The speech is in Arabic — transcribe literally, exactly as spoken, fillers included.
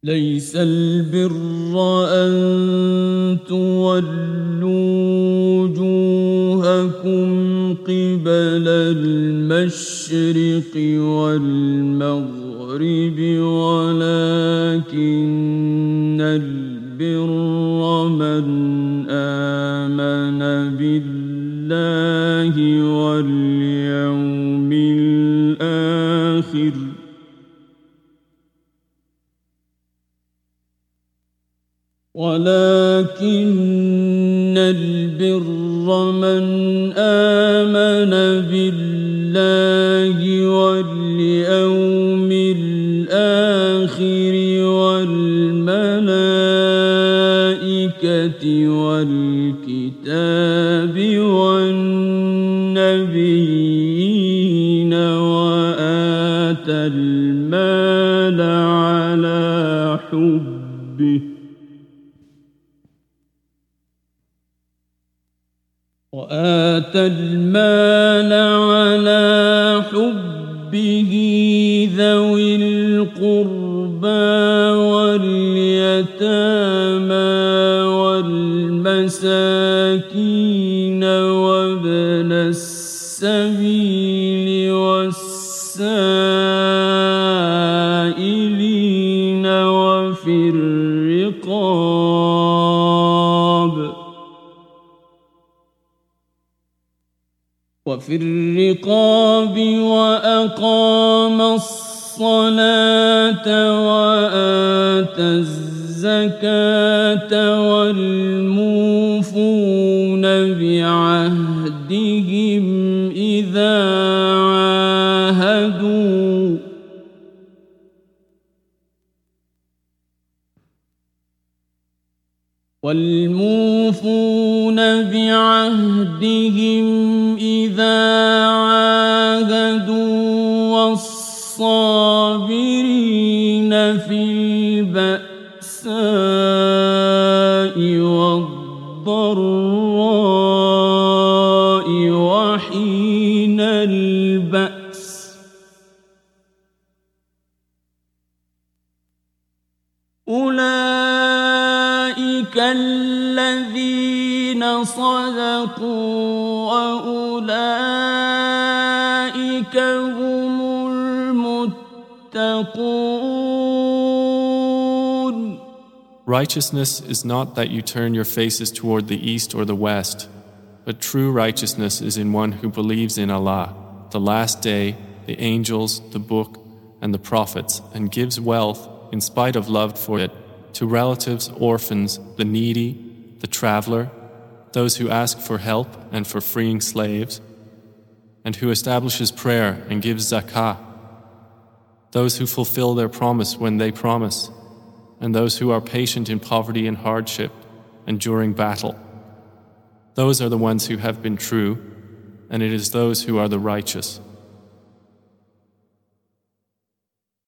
ليس البر أن تولوا وجوهكم قبل المشرق والمغرب ولكن البر من آمن بالله واليوم الآخر ولكن البر من آمن بالله واليوم الآخر والملائكة والكتاب والنبيين وآتى المال على حبه وآتى المال على حبه ذوي القربى واليتامى والمساكين وابن السبيل والسائلين وفي الرقاب وفي الرقاب وأقام الصلاة وآتى الزكاة والموفون بعهدهم إذا عاهدوا والموفون بعهدهم إذا عاهدوا والصابرين في البأساء والضراء وحين البأس أولئك الذين صدقوا وأولئك هم المتقون. Righteousness is not that you turn your faces toward the east or the west, but true righteousness is in one who believes in Allah, the last day, the angels, the book, and the prophets, and gives wealth, in spite of love for it, to relatives, orphans, the needy, the traveler, those who ask for help and for freeing slaves, and who establishes prayer and gives zakah, those who fulfill their promise when they promise, and those who are patient in poverty and hardship and during battle. Those are the ones who have been true, and it is those who are the righteous.